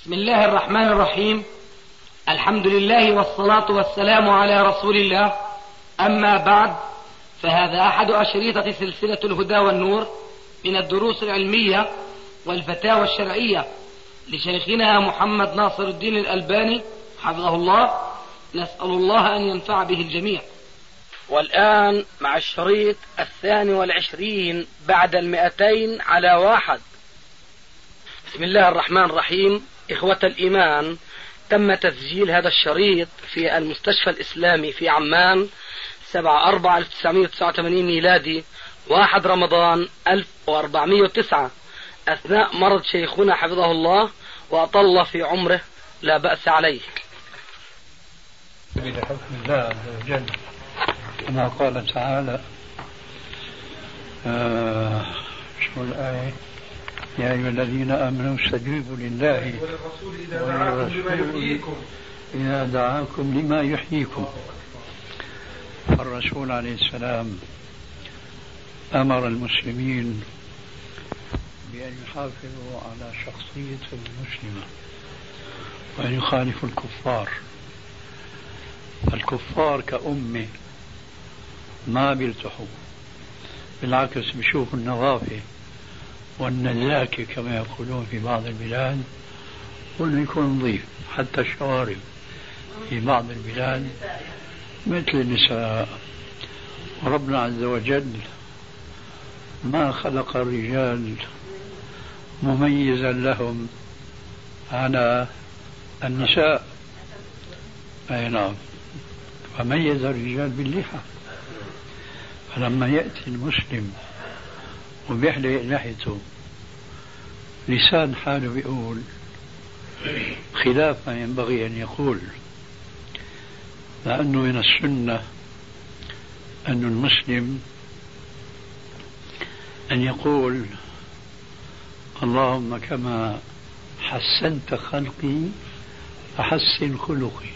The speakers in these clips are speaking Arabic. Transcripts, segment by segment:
بسم الله الرحمن الرحيم. الحمد لله والصلاة والسلام على رسول الله. أما بعد، فهذا أحد أشريطة سلسلة الهدى والنور من الدروس العلمية والفتاوى الشرعية لشيخنا محمد ناصر الدين الألباني حفظه الله. نسأل الله أن ينفع به الجميع. والآن مع الشريط 22 بعد 200 على 1. بسم الله الرحمن الرحيم. إخوة الإيمان، تم تسجيل هذا الشريط في المستشفى الإسلامي في عمان 7/4/1989 ميلادي، 1 رمضان 1409، أثناء مرض شيخنا حفظه الله وأطل في عمره، لا بأس عليه. بحكم الله عز وجل كما قال تعالى شو الآية؟ يا أيها الذين آمنوا استجيبوا لله وللرسول إذا دعاكم لما يحييكم. فالرسول عليه السلام أمر المسلمين بأن يحافظوا على شخصية المسلمة وأن يخالفوا الكفار. الكفار كأمة ما بيلتحوا، بالعكس بيشوفوا النظافة والنزاكة كما يقولون في بعض البلاد، وأنه يكون نظيف. حتى الشوارب في بعض البلاد مثل النساء. وربنا عز وجل ما خلق الرجال مميزا لهم على النساء. أي نعم، فميز الرجال باللحى. فلما يأتي المسلم وبيحلق لحيته، لسان حاله بيقول خلاف ما ينبغي أن يقول، لأنه من السنة أن المسلم أن يقول اللهم كما حسنت خلقي فحسن خلقي.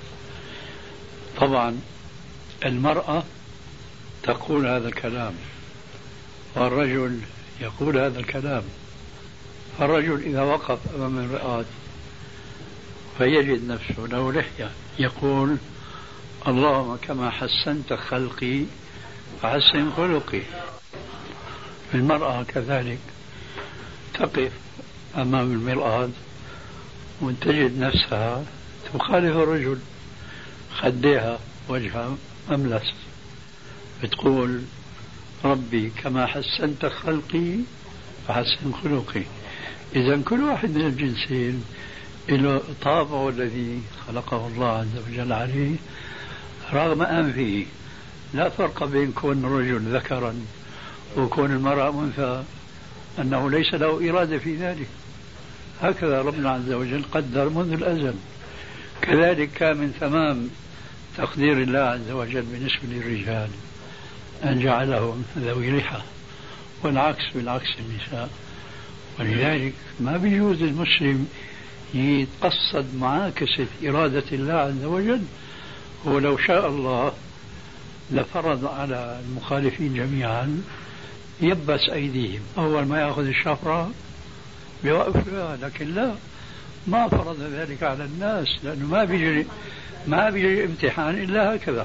طبعا المرأة تقول هذا الكلام والرجل يقول هذا الكلام. الرجل إذا وقف أمام المرآة فيجد نفسه له لحية يقول اللهم كما حسنت خلقي فحسن خلقي. المرأة كذلك تقف أمام المرآة وتجد نفسها تخالف الرجل، خديها وجهها أملس، بتقول ربي كما حسنت خلقي فحسن خلقي. إذا كل واحد من الجنسين له طابعه الذي خلقه الله عز وجل عليه، رغم أنفه. لا فرق بين كون الرجل ذكرا وكون المرأة أنثى، أنه ليس له إرادة في ذلك. هكذا ربنا عز وجل قدر منذ الأزل. كذلك كان من تمام تقدير الله عز وجل بالنسبة للرجال أن جعلهم ذوي لحى، والعكس بالعكس النساء. ولذلك ما بيجوز المسلم يتقصد معاكسة إرادة الله عز وجل. ولو شاء الله لفرض على المخالفين جميعا يبس أيديهم، أول ما يأخذ الشفرة بيوقف لها. لكن لا، ما فرض ذلك على الناس، لأنه ما بيجري امتحان إلا هكذا.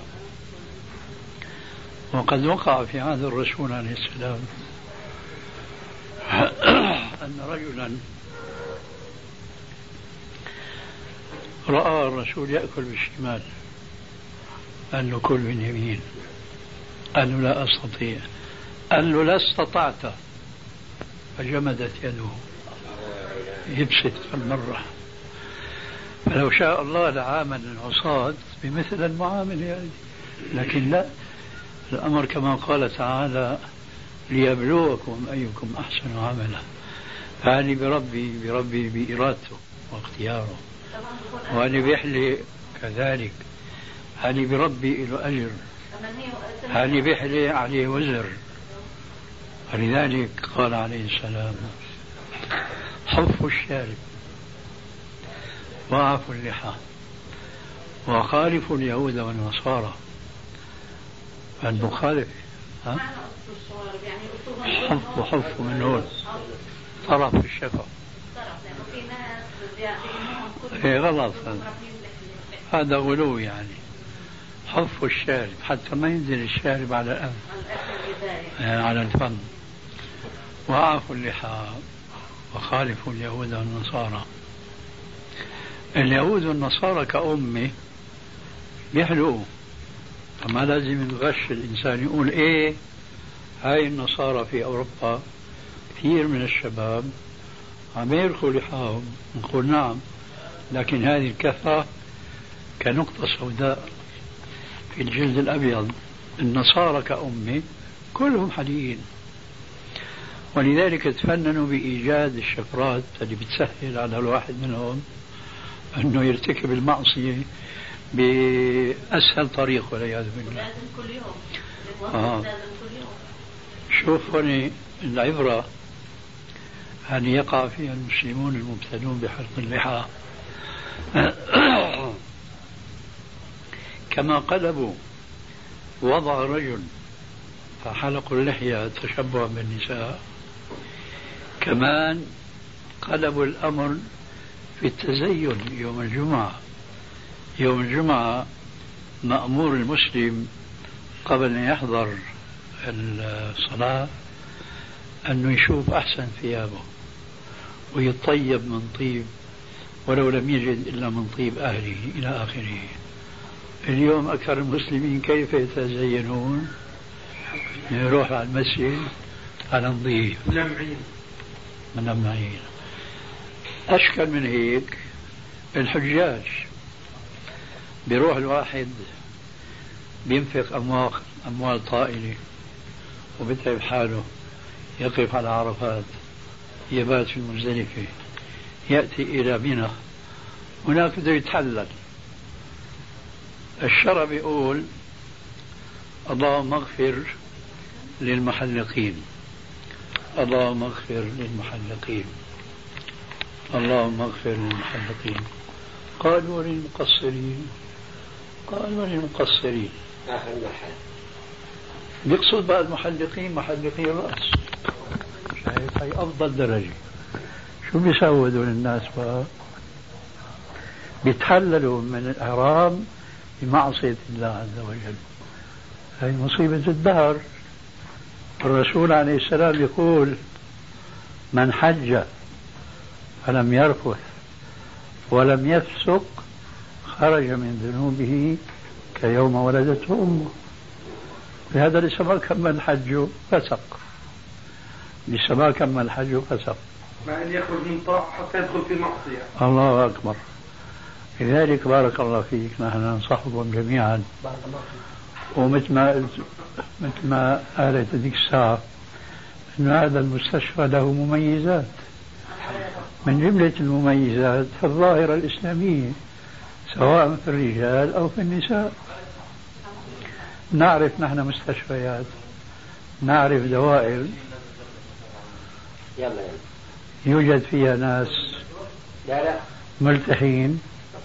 وقد وقع في عهد الرسول عليه السلام أن رجلا رأى الرسول يأكل بالشمال، قال له كل باليمين. قال له لا أستطيع. قال له لا استطعت. فجمدت يده يبسط المرة. فلو شاء الله لعامل العصاة بمثل المعاملة هذه، لكن لا، الأمر كما قال تعالى ليبلوكم أيكم أحسن عملا. فعني بربي بإرادته واختياره، وعني بيحلي كذلك، يعني بربي له أجر، يعني بيحلي عليه وزر. ولذلك قال عليه السلام حفوا الشارب وعفوا اللحى وخالفوا اليهود والنصارى. المخالف حف من هون طرف الشفا، إيه غلط هذا غلو يعني حف الشارب حتى ما ينزل الشارب على الأنف على الفم. وأعفوا اللحى وخالفوا اليهود والنصارى. اليهود والنصارى كأمة بيحلقوا، فما لازم يغش الإنسان يقول إيه هاي النصارى في أوروبا كثير من الشباب عم يرخوا لحاهم، نقول نعم، لكن هذه الكثرة كنقطة سوداء في الجلد الأبيض. النصارى كأمة كلهم حليين، ولذلك تفننوا بإيجاد الشفرات اللي بتسهل على الواحد منهم أنه يرتكب المعصية بأسهل طريق والعياذ بالله. لازم كل يوم. لازم كل يوم. شوف هنا العبرة أن يقع فيها المسلمون المبتلون بحلق اللحى كما قلبوا وضع رجل فحلقوا اللحية تشبها بالنساء، كمان قلبوا الأمر في التزين يوم الجمعة. يوم الجمعة مأمور المسلم قبل أن يحضر الصلاة أنه يشوف أحسن ثيابه ويطيب من طيب ولو لم يجد إلا من طيب أهله إلى آخره. اليوم أكثر المسلمين كيف يتزينون؟ يروح على المسجد على نظيف ملمعين. أشكل من هيك الحجاج، بيروح الواحد بينفق أموال طائلة وبتعب حاله، يقف على عرفات، يبات في المزدلفة، يأتي إلى منى، هناك بده يتحلل. الشرع بيقول اللهم اغفر للمحلقين، اللهم اغفر للمحلقين، اللهم اغفر للمحلقين. قالوا للمقصرين، قالوا للمقصرين. يقصد بقى المحلقين محلقين الرأس. شايف هي أفضل درجة. شو بيسووا دول الناس بقى؟ بيتحللوا من الإحرام بمعصية الله عز وجل. هي مصيبة الدهر. الرسول عليه السلام يقول من حج فلم يرفث ولم يفسق خرج من ذنوبه كيوم ولدته أمه. لهذا لسه ما كمل حجه فسق، لسه ما كمل حجه فسق، مع أن يخرج من طاعة حتى يدخل في معصية. الله أكبر. لذلك بارك الله فيك نحن ننصحكم جميعا، ومثل ما قالت هذيك الساعة أن هذا المستشفى له مميزات، من جملة المميزات الظاهرة الإسلامية سواء في الرجال أو في النساء. نعرف نحن مستشفيات، نعرف دوائر يوجد فيها ناس ملتحين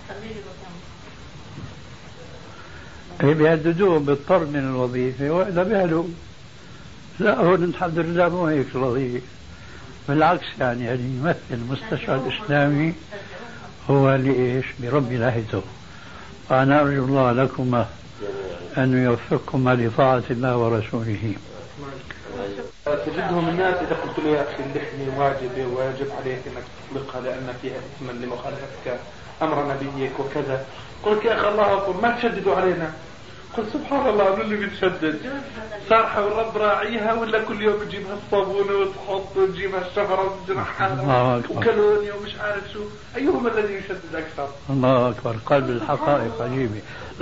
بيهددوهم بالطرد من الوظيفة وإلا بيهلوا. لا هون الحمد لله مو هيك الوظيفة، بالعكس يعني يمثل المستشفى الإسلامي هو اللي إيش بربي لهيته. وأنا أرجو الله لكما أن يوفقكما لطاعة الله ورسوله. تجدهم الناس إذا قلت له يا أخي اللحية واجبة وواجب عليك أنك تطلقها لأن فيها إثما لمخالفتك أمر نبيك وكذا، قلت يا أخي الله أقول ما تشددوا علينا. قل سبحان الله من اللي بيتشدد؟ صارحة والرب راعيها ولا كل يوم تجيبها الصابونة وتحط وتجيبها الشفرة وتجرحها وكالونيا ومش عارف شو، أيهما الذي يشدد أكثر؟ الله أكبر. قلب الحقائق عجيبة.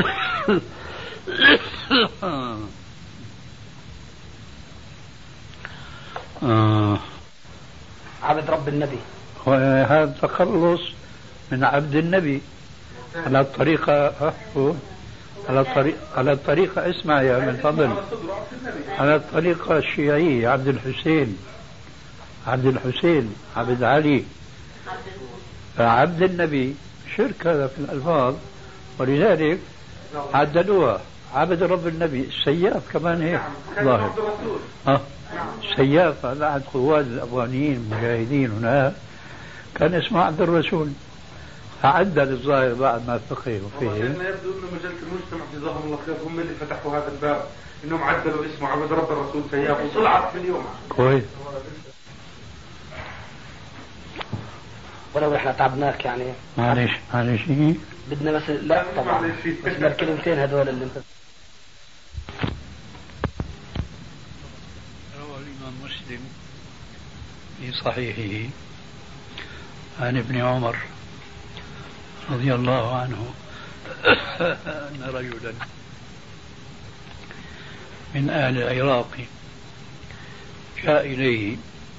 عبد رب النبي، وهذا تخلص من عبد النبي على الطريقة على الطريقة اسمع يا من فضل، على الطريقة الشيعية عبد الحسين، عبد الحسين، عبد علي، عبد النبي، شرك هذا في الألفاظ، ولذلك عدلوها عبد رب النبي. السياف كمان هيك ظاهر. السياف هذا أحد قواد الأفغانيين المجاهدين هناك كان اسمه عبد الرسول. عدل الظاهر بعد ما فقهوا فيه. شيخنا يبدو أن مجلة المجتمع جزاهم الله خير هم اللي فتحوا هذا الباب، إنهم عدلوا اسمه عبد رب الرسول سياف وطلعت في اليوم. كويس. ولو احنا تعبناك يعني. معلش بدنا بس لا طبعا بس الكلمتين هذول اللي انت. روى الإمام مسلم في صحيحه عن ابن عمر رضي الله عنه أن رجلا من أهل العراق جاء إليه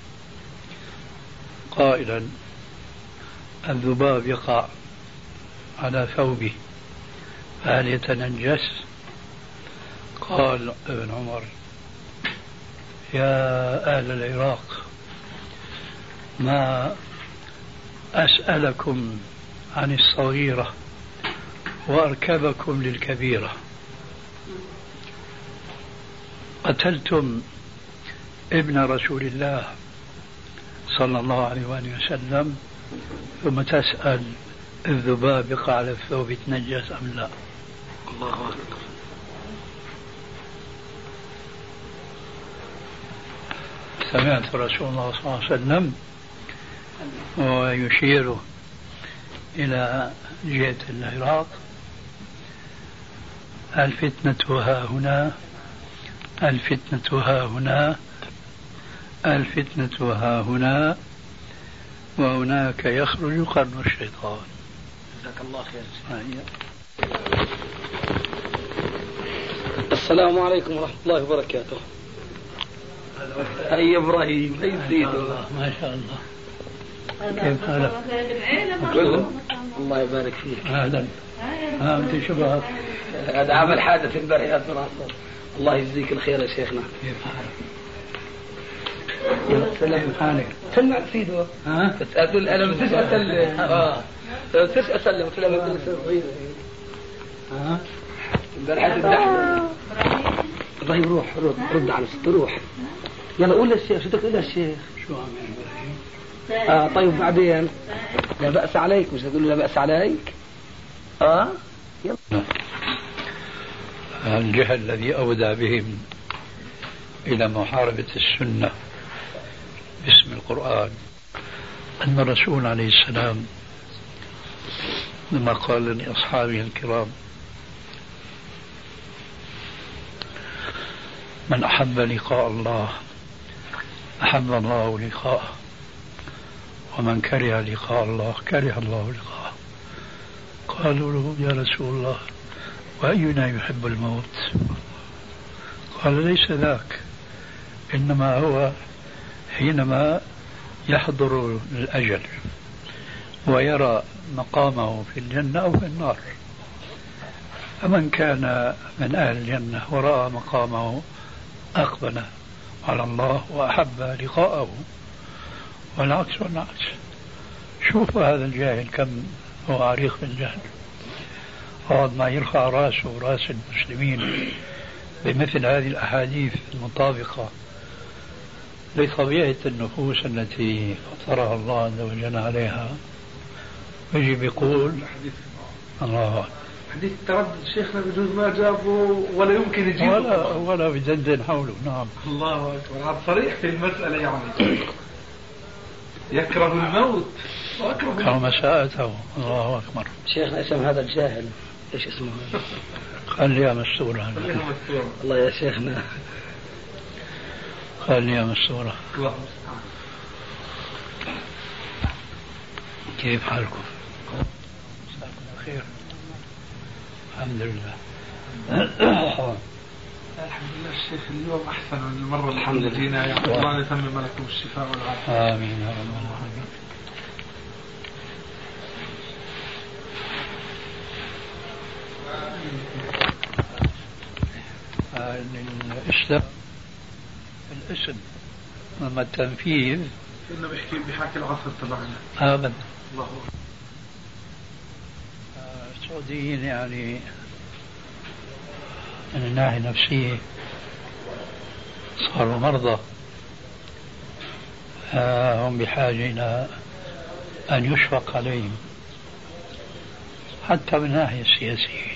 قائلا: الذباب يقع على ثوبه فهل يتنجس؟ قال ابن عمر: يا أهل العراق، ما أسألكم عن الصغيرة وأركبكم للكبيرة. قتلتم ابن رسول الله صلى الله عليه وآله وسلم ثم تسأل الذباب يقع على الثوب يتنجس أم لا؟ الله أكبر. سمعت رسول الله صلى الله عليه وسلم ويشير إلى جهة العراق: الفتنة ها هنا، الفتنة ها هنا، الفتنة ها هنا، وهناك يخرج قرن الشيطان. جزاك الله خير. السلام عليكم ورحمة الله وبركاته. هيا إبراهيم، هيا سيدو. ما شاء الله. كيف حالك؟ الله يبارك فيك. أهلا. أنت شباب. هذا عمل حادث امبارح يا فرنسا. الله يجزيك الخير يا شيخنا. كيف حالك؟ سلم حالك. سلم على سيدو. ها؟ تسأل أنا مش أسلم. مش أسلم سلم على صغير. ها؟ امبارح الزحمة. إبراهيم روح رد على ست روح. يلا قول للشيخ شو بدك تقول للشيخ؟ شو عم إبراهيم؟ طيب بعدين لا بأس عليك، مش تقول لا بأس عليك. يلا. الجهل الذي أودى بهم إلى محاربة السنة باسم القرآن أن الرسول عليه السلام لما قال لأصحابه الكرام: من أحب لقاء الله أحب الله لقاءه، ومن كره لقاء الله كره الله لقاءه. قالوا له: يا رسول الله، وأينا يحب الموت؟ قال: ليس ذاك، إنما هو حينما يحضر الأجل ويرى مقامه في الجنة أو في النار. فمن كان من أهل الجنة ورأى مقامه أقبل على الله وأحب لقاءه، والعكس والعكس. شوف هذا الجاهل كم هو عريق بالجهل، هذا ما يرفع راسه ورأس المسلمين بمثل هذه الأحاديث المطابقة لطبيعة النفوس التي فطرها الله عز وجل عليها، ويجي بيقول الله حديث التردد شيخنا بجوز ما جابه ولا يمكن يجيبه ولا بدندن حوله. نعم. الله أكبر. هذا صريح في المسألة يعني. يكره الموت وأكره مساءته. الله أكبر. شيخنا اسم هذا الجاهل ايش اسمه؟ خليها مستورة. الله يا شيخنا. خليها مستورة. كيف حالكم؟ مساكم الخير. الحمد لله. الحمد لله الشيخ اليوم أحسن من المرة الحمد لله. يعني الله يتمم لكم الشفاء والعافية. آمين يا رب العالمين. الإسلام الاسم، أما التنفيذ إنه بيحكي العصر تبعنا. أبدا. الله السعوديين يعني من الناحية النفسية صاروا مرضى، هم بحاجة إلى أن يشفق عليهم حتى من الناحية السياسية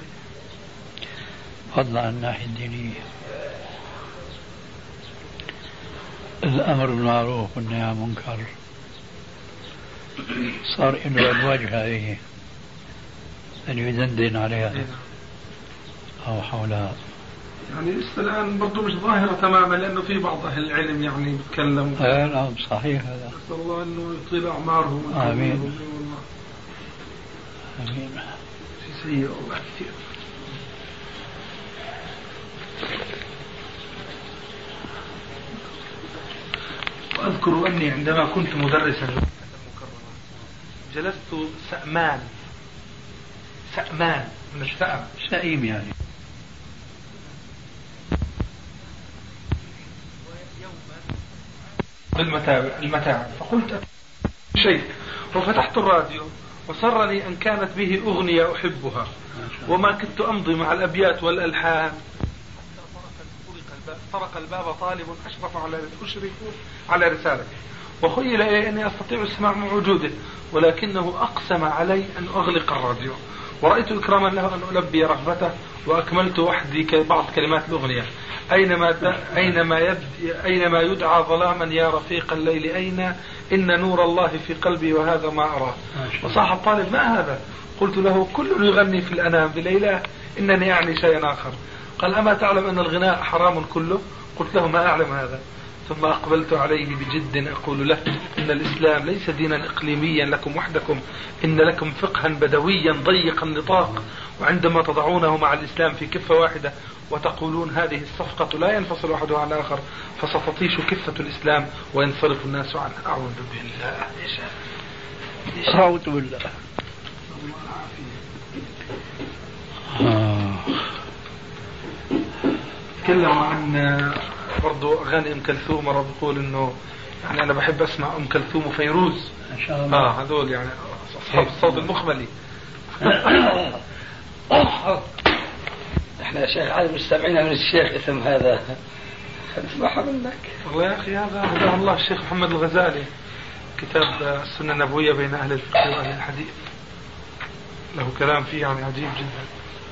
فضلا عن الناحية الدينية. الأمر بالمعروف والنهي عن المنكر صار له الواجهة هذه أن يدندن عليها أو حولها. يعني لسه الآن برضو مش ظاهرة تماما، لأنه في بعض أهل العلم يعني بيتكلم. نعم صحيح هذا. نسأل الله أنه يطيل أعمارهم. آمين آمين. في سيء كثير. وأذكر أني عندما كنت مدرسا جلست سأمان من السأم، سئيم يعني. بالمتاع فقلت شيء وفتحت الراديو وسرني أن كانت به أغنية أحبها وما كنت أمضي مع الأبيات والألحان. طرق الباب طالب أشرف على رسالتي وخيل إلي أني أستطيع السماع مع وجوده، ولكنه أقسم علي أن أغلق الراديو، ورأيت إكراما له أن ألبي رغبته وأكملت وحدي بعض كلمات الأغنية. أينما يدعى ظلاما يا رفيق الليل أين، إن نور الله في قلبي وهذا ما أراه. وصاح الطالب ما هذا؟ قلت له كل يغني في الأنام بليلة، إنني أعني شيئا آخر. قال أما تعلم أن الغناء حرام كله؟ قلت له ما أعلم هذا. ثم أقبلت عليه بجد أقول له إن الإسلام ليس دينا إقليميا لكم وحدكم، إن لكم فقها بدويا ضيق النطاق، وعندما تضعونه مع الإسلام في كفة واحدة وتقولون هذه الصفقة لا ينفصل أحدها عن الآخر فستطيش كفة الإسلام وينصرف الناس عنه. أعوذ بالله. أعوذ بالله. تكلم عن برضو أغاني أم كلثوم، مرة بقول إنه يعني أنا بحب أسمع أم كلثوم وفيروز إن شاء الله. هذول يعني أصحاب الصوت المخملي. احنا يا شيخ عادي مستمعين من الشيخ اسم هذا نسمعها منك. والله يا أخي هذا هداه الله الشيخ محمد الغزالي، كتاب السنة النبوية بين أهل الفقه وأهل الحديث، له كلام فيه يعني عجيب جدا.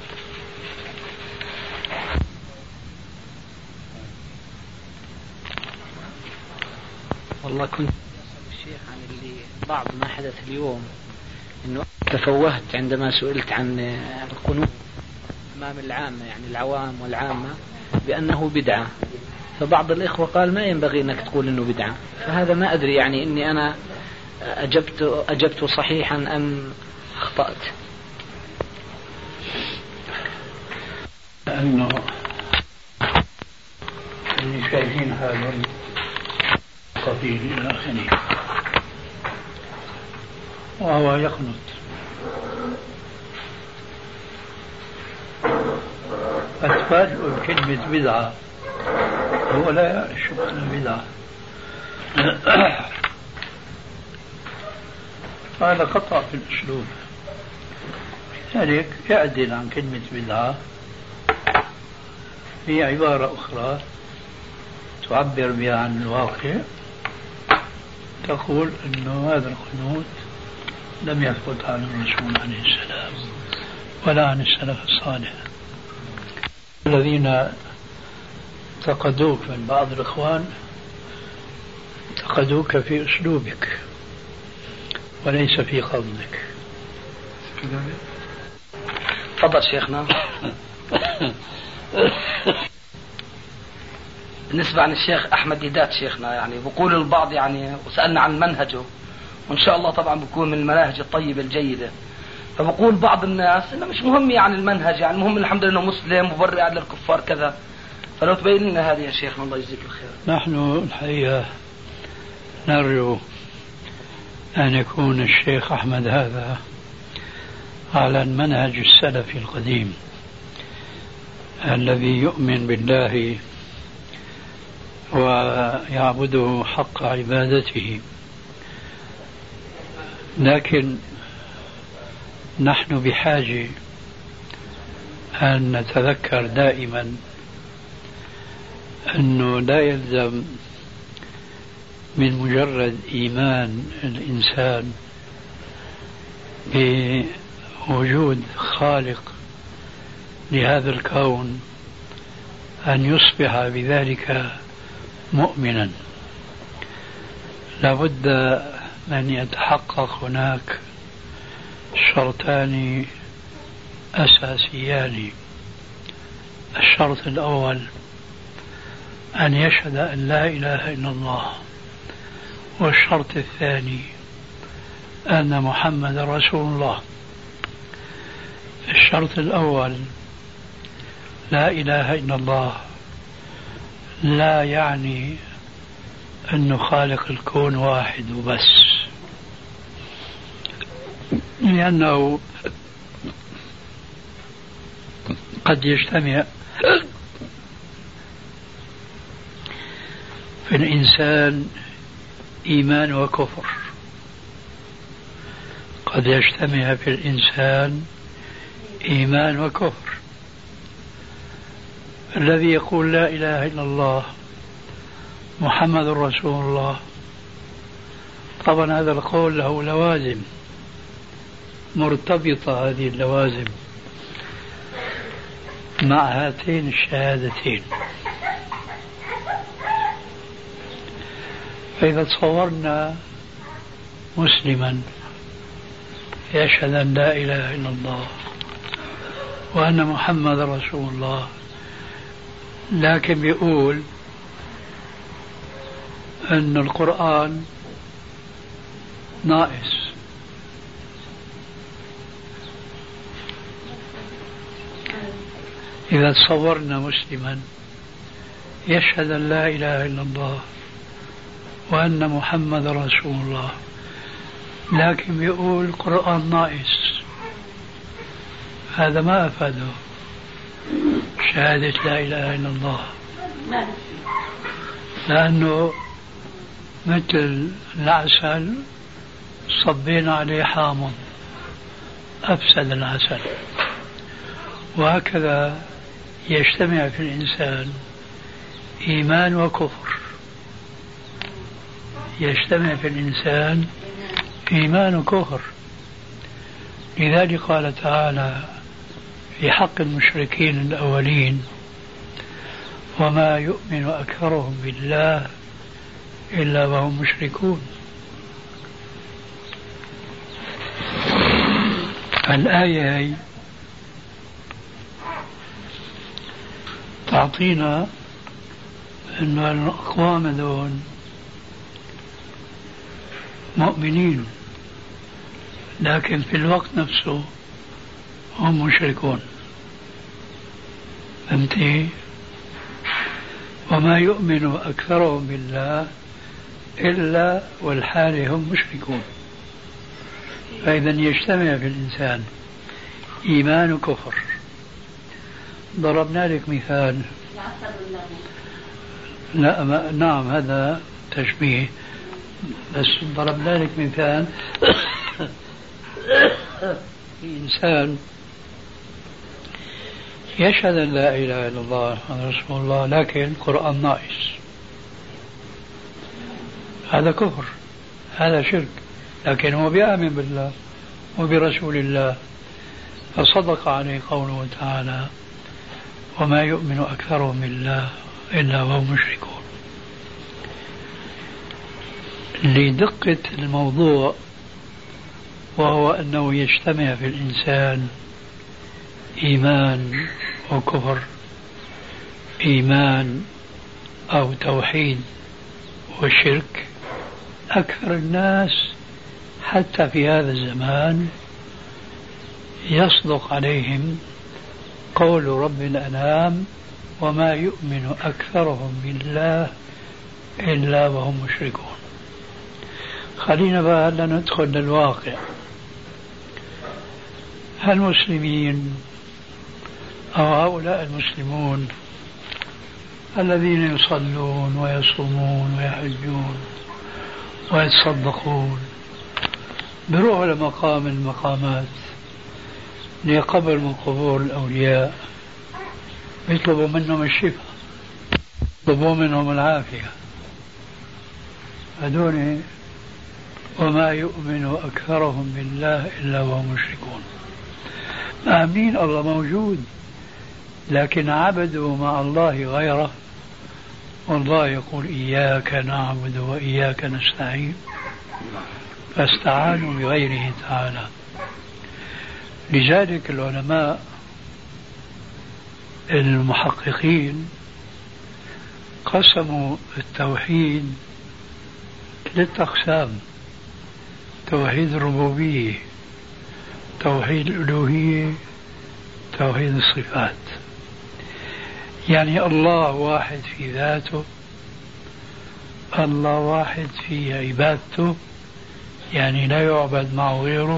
والله كنت الشيخ عن اللي بعض ما حدث اليوم، انه تفوهت عندما سئلت عن القنوت امام العامة، يعني العوام والعامة، بانه بدعة. فبعض الاخوة قال ما ينبغي انك تقول انه بدعة. فهذا ما ادري يعني اني انا اجبت صحيحا ام اخطأت. لأنه اللي شايفين هذا قتيل إلى آخره وهو يقنط، أتفاجئ بكلمة بدعة، هو لا يشك البدعة. هذا خطأ في الأسلوب، لذلك يعدل عن كلمة بدعة هي عبارة أخرى تعبر بها عن الواقع، تقول أنه هذا القنوت لم يثبت عن الرسول عليه السلام ولا عن السلف الصالح. الذين انتقدوك من بعض الإخوان انتقدوك في أسلوبك وليس في قصدك. تفضل شيخنا. بالنسبة عن الشيخ أحمد ديدات شيخنا، يعني بقول البعض يعني وسألنا عن منهجه، وإن شاء الله طبعا بيكون من المناهج الطيبة الجيدة. فبقول بعض الناس إنه مش مهم يعني المنهج، يعني المهم الحمد لله إنه مسلم مبرئ للكفار كذا. فلو تبين لنا هذه يا شيخنا الله يجزيك الخير. نحن الحقيقة نرجو أن يكون الشيخ أحمد هذا على المنهج السلفي القديم الذي يؤمن بالله ويعبده حق عبادته، لكن نحن بحاجة أن نتذكر دائما أنه لا يلزم من مجرد إيمان الإنسان وجود خالق لهذا الكون أن يصبح بذلك مؤمنا، لابد أن يتحقق هناك شرطان أساسيان. الشرط الأول أن يشهد أن لا إله إلا الله، والشرط الثاني أن محمد رسول الله. الشرط الأول لا إله إلا الله لا يعني أن خالق الكون واحد وبس، لأنه قد يجتمع في الإنسان إيمان وكفر، قد يجتمع في الإنسان إيمان وكفر. الذي يقول لا إله إلا الله محمد رسول الله، طبعا هذا القول له لوازم مرتبطة، هذه اللوازم مع هاتين الشهادتين. فإذا تصورنا مسلما يشهد أن لا إله إلا الله وأن محمد رسول الله، لكن بيقول أن القرآن ناقص، إذا تصورنا مسلما يشهد أن لا إله إلا الله وأن محمد رسول الله، لكن بيقول القرآن ناقص، هذا ما أفاده شهادة لا إله إلا الله، لأنه مثل العسل صبينا عليه حامض أفسد العسل. وهكذا يجتمع في الإنسان إيمان وكفر، يجتمع في الإنسان إيمان وكفر. لذلك قال تعالى في حق المشركين الأولين: وما يؤمن أكثرهم بالله إلا وهم مشركون. الآية هي تعطينا أن الأقوام دون مؤمنين، لكن في الوقت نفسه هم مشركون. فهمتي؟ وما يؤمن أكثرهم بالله إلا والحال هم مشركون. فإذا يجتمع في الإنسان إيمان وكفر. ضربنا لك مثال، لا نعم هذا تشبيه، بس ضربنا لك مثال في إنسان يشهد أن لا إله إلا الله محمد رسول الله لكن القرآن ناقص، هذا كفر، هذا شرك، لكن هو بيؤمن بالله وبرسول الله، فصدق عليه قوله تعالى: وما يؤمن أكثرهم بالله إلا وهم مشركون. لدقة الموضوع، وهو أنه يجتمع في الإنسان إيمان وكفر، إيمان أو توحيد وشرك. أكثر الناس حتى في هذا الزمان يصدق عليهم قول رب الأنام: وما يؤمن أكثرهم بالله إلا وهم مشركون. خلينا بقى ندخل للواقع. المسلمين أو هؤلاء المسلمون الذين يصلون ويصومون ويحجون ويتصدقون بروحوا لمقام من المقامات لقبر من قبور الأولياء، يطلبوا منهم الشفاء، يطلبوا منهم العافية. هذول وما يؤمن أكثرهم بالله إلا وهم مشركون. آمين الله موجود، لكن عبدوا مع الله غيره، والله يقول إياك نعبد وإياك نستعين، فاستعانوا بغيره تعالى. لذلك العلماء المحققين قسموا التوحيد 3 أقسام: توحيد الربوبية، توحيد الألوهية، توحيد الصفات. يعني الله واحد في ذاته، الله واحد في عبادته، يعني لا يعبد معه غيره،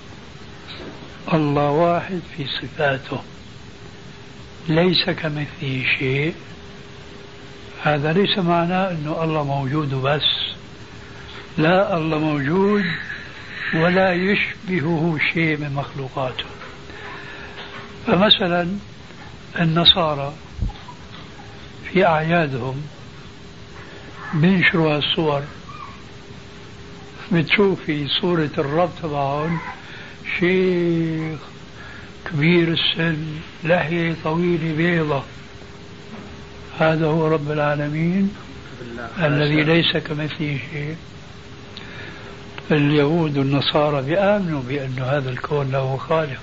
الله واحد في صفاته، ليس كمثله شيء. هذا ليس معناه أنه الله موجود بس، لا، الله موجود ولا يشبهه شيء من مخلوقاته. فمثلا النصارى في أعيادهم بينشروا الصور، بتشوف في صورة الرب تبعهم شيخ كبير السن، لحية طويلة بيضة، هذا هو رب العالمين الذي ليس كمثله شيء. اليهود والنصارى بيآمنوا بأن هذا الكون له خالق،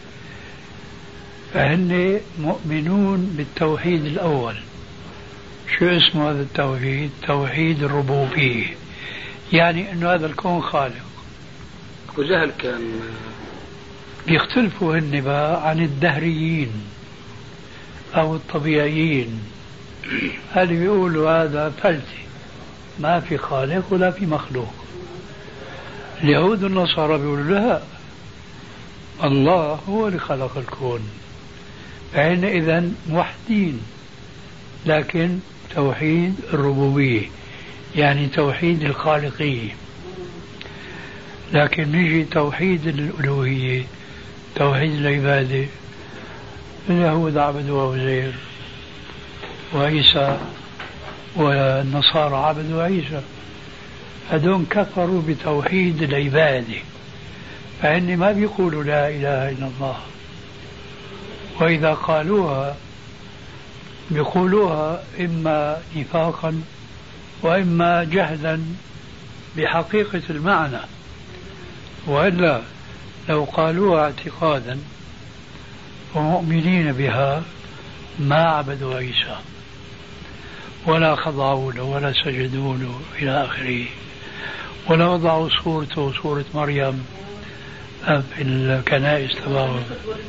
فهن مؤمنون بالتوحيد الأول. شو اسمه هذا التوحيد؟ توحيد الربوبية، يعني أن هذا الكون خالق. وجهل كان بيختلفوا هن بقى عن الدهريين أو الطبيعيين، اللي بيقولوا هذا فلسفي، ما في خالق ولا في مخلوق. اليهود والنصارى بيقولوا لا، الله هو اللي خلق الكون، فإن إذن موحدين، لكن توحيد الربوبية يعني توحيد الخالقية. لكن نجي توحيد الألوهية، توحيد العبادة، اليهود عبدوا عزير وعيسى، والنصارى عبدوا عيسى، هذول كفروا بتوحيد العبادة، فإن ما بيقولوا لا إله إلا الله، وإذا قالوها بيقولوها إما نفاقا وإما جهلا بحقيقة المعنى، وإلا لو قالوها اعتقادا ومؤمنين بها ما عبدوا عيسى ولا خضعوا له ولا سجدوا له إلى آخره، ولا وضعوا صورته صورة مريم في الكنائس تبعهم.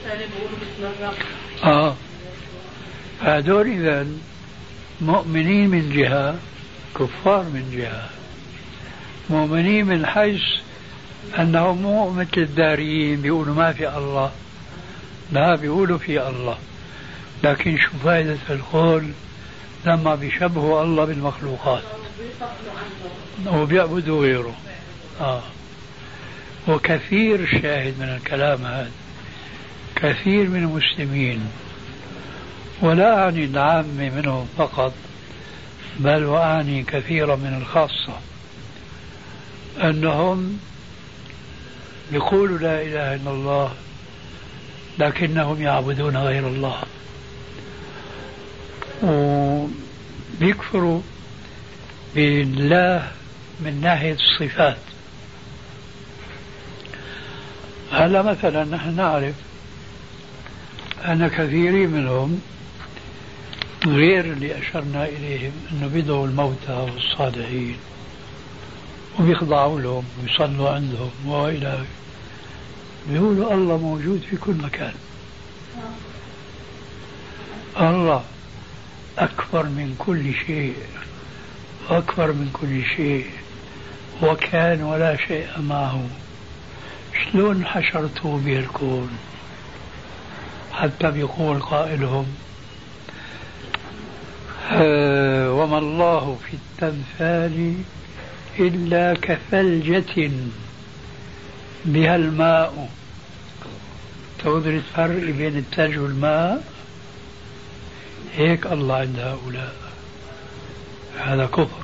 هذول إذن مؤمنين من جهة، كفار من جهة. مؤمنين من حيث أنهم مو مثل الداريين بيقولوا ما في الله، لا، بيقولوا في الله، لكن شو فائدة القول لما بيشبهوا الله بالمخلوقات وبيعبدوا غيره. وكثير شاهد من الكلام هذا، كثير من المسلمين، ولا أعني العامة منهم فقط، بل وأعني كثيرا من الخاصة، أنهم يقولوا لا إله إلا الله لكنهم يعبدون غير الله، وبيكفروا بالله من ناحية الصفات. هلا مثلا نحن نعرف أن كثيرين منهم غير اللي أشرنا إليهم أنه بيدعوا الموتى والصالحين وبيخضعوا لهم ويصلوا عندهم وإلى، بيقولوا الله موجود في كل مكان، الله أكبر من كل شيء، أكبر من كل شيء، وكان ولا شيء معه، شلون حشرته به الكون؟ حتى بيقول قائلهم وما الله في التمثال إلا كثلجة بها الماء. تقدر الفرق بين الثلج والماء؟ هيك الله عند هؤلاء، هذا كفر.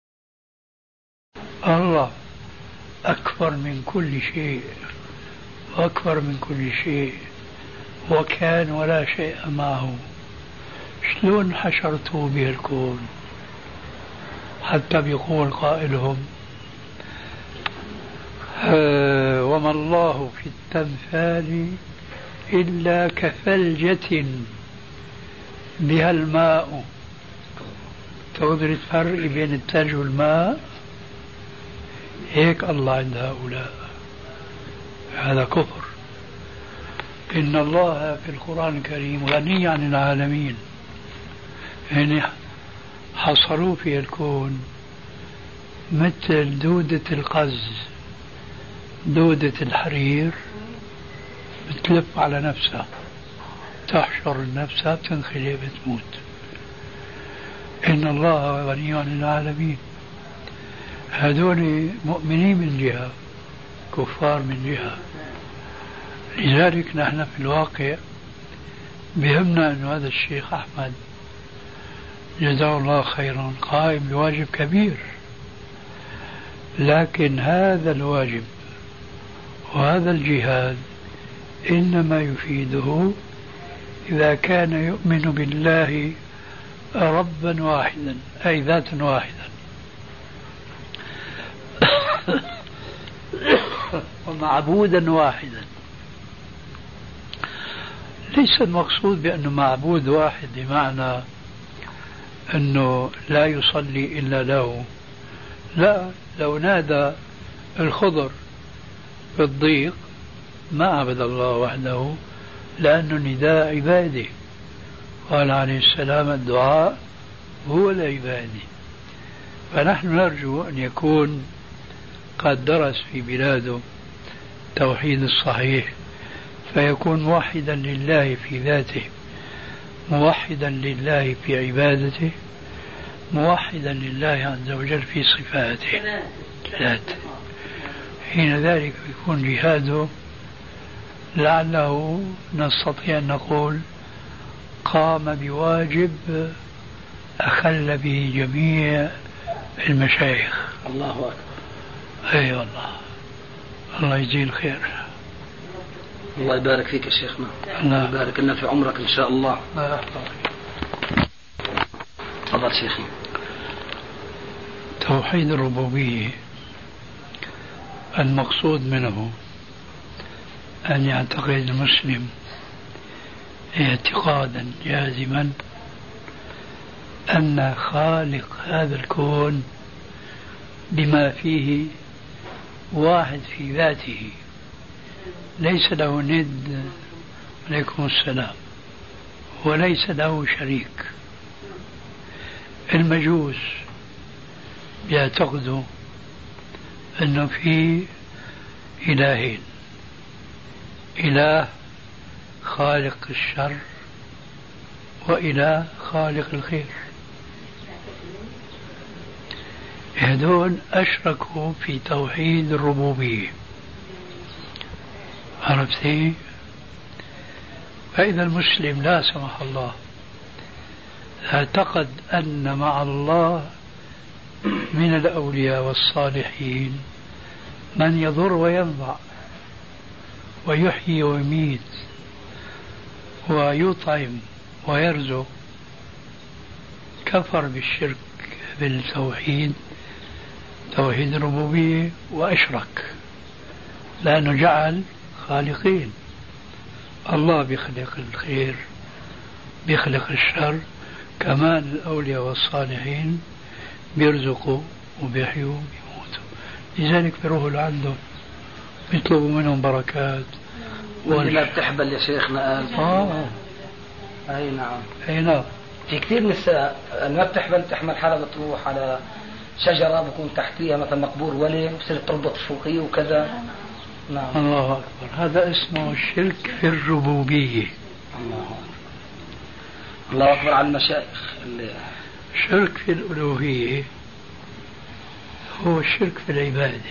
الله أكبر من كل شيء، وأكبر من كل شيء وكان ولا شيء معه، شلون حشرتوا به الكون؟ حتى بيقول قائلهم وما الله في التمثال إلا كثلجة بها الماء. تقدر تفرق بين الثلج والماء؟ هيك الله عند هؤلاء، هذا كفر. إن الله في القرآن الكريم غني عن العالمين، يعني حصروا في الكون مثل دودة القز، دودة الحرير بتلف على نفسها، تحشر نفسها بتنخلق بتموت. إن الله غني عن العالمين. هذول مؤمنين من جهة، كفار من جهة. لذلك نحن في الواقع بهمنا أن هذا الشيخ أحمد جزاه الله خيرا قائم بواجب كبير، لكن هذا الواجب وهذا الجهاد إنما يفيده إذا كان يؤمن بالله ربا واحدا، أي ذاتا واحدا، ومعبودا واحدا. ليس المقصود بأنه معبود واحد بمعنى أنه لا يصلي إلا له، لا، لو نادى الخضر في الضيق ما عبد الله وحده، لأنه نداء عباده. قال عليه السلام الدعاء هو العبادة. فنحن نرجو أن يكون قد درس في بلاده التوحيد الصحيح، فيكون موحدا لله في ذاته، موحدا لله في عبادته، موحدا لله عز وجل في صفاته ذاته. حين ذلك يكون جهاده لعله نستطيع أن نقول قام بواجب أخل به جميع المشايخ. الله أكبر. أي والله، الله يجزيه الخير. الله يبارك فيك يا شيخنا، الله يبارك لنا في عمرك إن شاء الله. تفضل شيخي. توحيد الربوبية المقصود منه أن يعتقد المسلم اعتقادا جازما أن خالق هذا الكون بما فيه واحد في ذاته، ليس له ند، عليكم السلام، وليس له شريك. المجوس بيعتقدوا أنه في إلهين، إله خالق الشر وإله خالق الخير. هذول أشركوا في توحيد الربوبية، عرفتي؟ فإذا المسلم لا سمح الله اعتقد أن مع الله من الأولياء والصالحين من يضر وينفع ويحيي ويميت ويطعم ويرزق، كفر بالشرك بالتوحيد، توحيد الربوبية، وأشرك، لأنه جعل خالقين، الله بيخلق الخير بيخلق الشر، كمان الأولياء والصالحين بيرزقوا وبيحيوا وبيموتوا. لذلك بيروحوا لعندهم بيطلبوا منهم بركات. ولا بتحبل يا شيخنا قال أي نعم، أي نعم. في كثير نساء ما بتحبل تحمل حالها بتروح على شجرة بكون تحتيها مثلا مقبور ولي وبصير تربط فوقيه وكذا. نعم. الله أكبر. هذا اسمه الشرك في الربوبية. الله أكبر على المشايخ. الشرك في الألوهية هو الشرك في العبادة،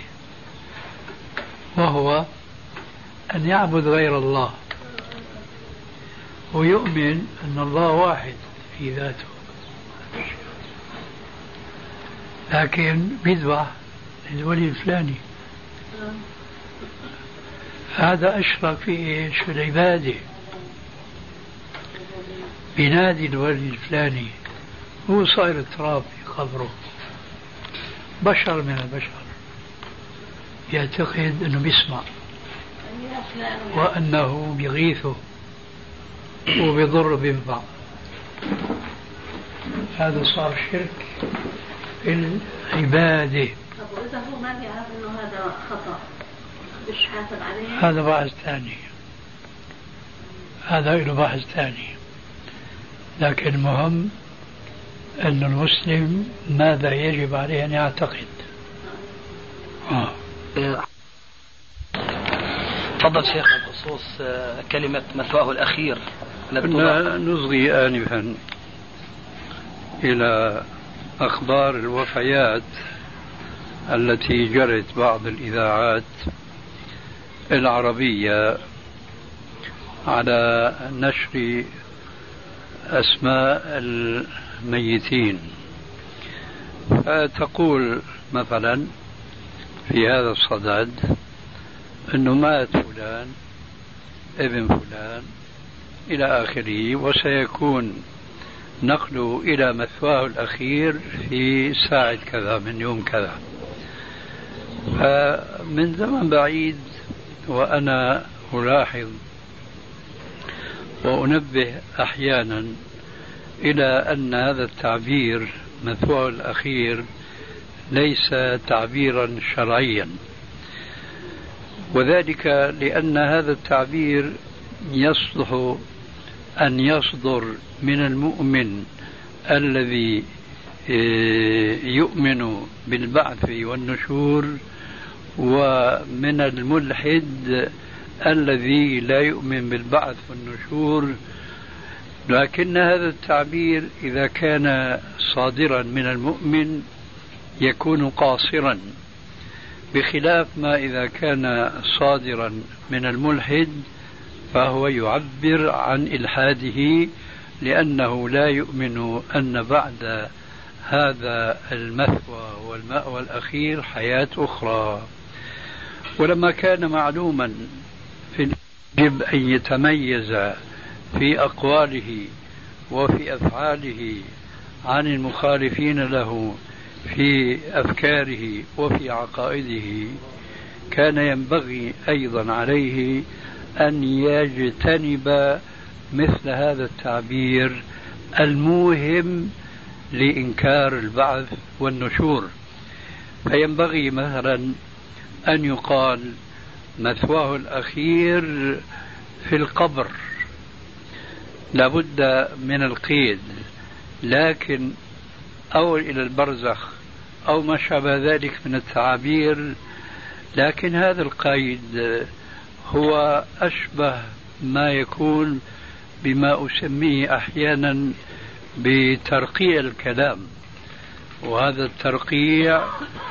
وهو أن يعبد غير الله ويؤمن أن الله واحد في ذاته، لكن بيذبح للولي الفلاني. هذا أشرك في إيش؟ في العبادة. بينادي الولي الفلاني، هو صاير تراب في قبره، بشر من البشر، يعتقد أنه بيسمع وأنه بيغيثه وبيضر بينفع. هذا صار شرك في العبادة. طب وإذا هو ما بيعرف أنه هذا خطأ مش حاسب عليه؟ هذا بحث ثاني، هذا له بحث ثاني. لكن المهم أن المسلم ماذا يجب عليه أن يعتقد. تفضل شيخنا بخصوص كلمة مثواه الأخير. كنا نصغي آنفا إلى أخبار الوفيات التي جرت بعض الإذاعات العربية على نشر أسماء الميتين، فتقول مثلا في هذا الصدد أنه مات فلان ابن فلان إلى آخره، وسيكون نقله إلى مثواه الأخير في ساعة كذا من يوم كذا. فمن زمن بعيد وأنا ألاحظ وأنبه أحيانا إلى أن هذا التعبير مثواه الأخير ليس تعبيرا شرعيا، وذلك لأن هذا التعبير يصلح أن يصدر من المؤمن الذي يؤمن بالبعث والنشور، ومن الملحد الذي لا يؤمن بالبعث والنشور. لكن هذا التعبير إذا كان صادرا من المؤمن يكون قاصرا، بخلاف ما إذا كان صادرا من الملحد فهو يعبر عن إلحاده، لأنه لا يؤمن أن بعد هذا المثوى والمأوى الأخير حياة أخرى. ولما كان معلوما يجب أن يتميز في أقواله وفي أفعاله عن المخالفين له في أفكاره وفي عقائده، كان ينبغي أيضا عليه أن يجتنب مثل هذا التعبير الموهم لإنكار البعث والنشور. فينبغي مثلا أن يقال مثواه الأخير في القبر، لابد من القيد، لكن أو إلى البرزخ أو ما شابه ذلك من التعابير، لكن هذا القيد هو أشبه ما يكون بما أسميه أحيانا بترقيع الكلام، وهذا الترقيع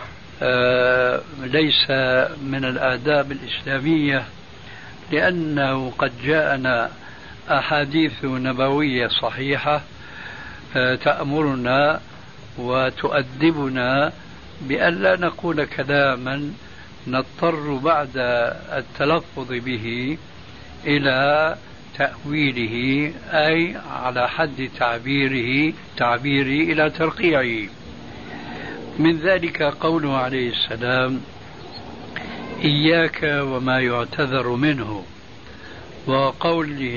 ليس من الآداب الإسلامية، لأنه قد جاءنا أحاديث نبوية صحيحة تأمرنا وتؤدبنا بأن لا نقول كلاما نضطر بعد التلفظ به إلى تأويله، أي على حد تعبيره إلى ترقيعه. من ذلك قوله عليه السلام: إياك وما يعتذر منه، وقوله